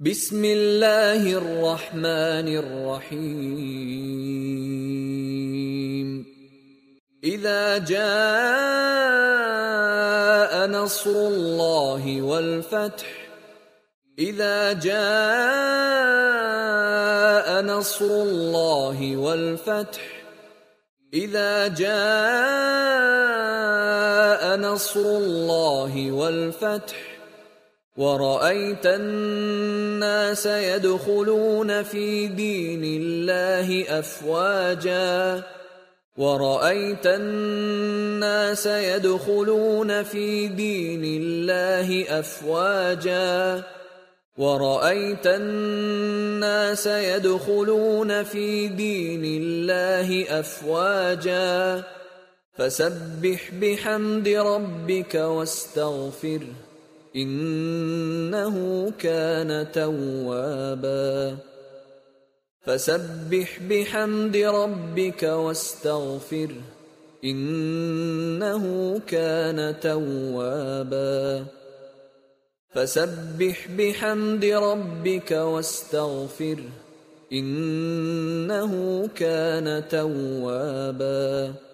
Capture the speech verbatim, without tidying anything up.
बिस्मिल्लाहिर रहमानिर रहीम। इज़ा जाअ नस्रुल्लाहि वल फथ। इज़ा जाअ नस्रुल्लाहि वल फथ। इज़ा जाअ नस्रुल्लाहि वल फथ वरअयत अन्नास यदखुलून फी दीनिल्लाहि अफ़वाजा वरअयत अन्नास यदखुलून फी दीनिल्लाहि अफ़वाजा वरअयत अन्नास यदखुलून फी दीनिल्लाहि अफ़वाजा फसब्बिह बिहम्दि रब्बिक वस्तगफिर इन्नहु कान तव्वाबा। फसब्बिह बिहम्दि रब्बिक वस्तगफिर इन्नहु कान तव्वाबा। फसब्बिह बिहम्दि रब्बिक वस्तगफिर इन्नहु कान तव्वाबा।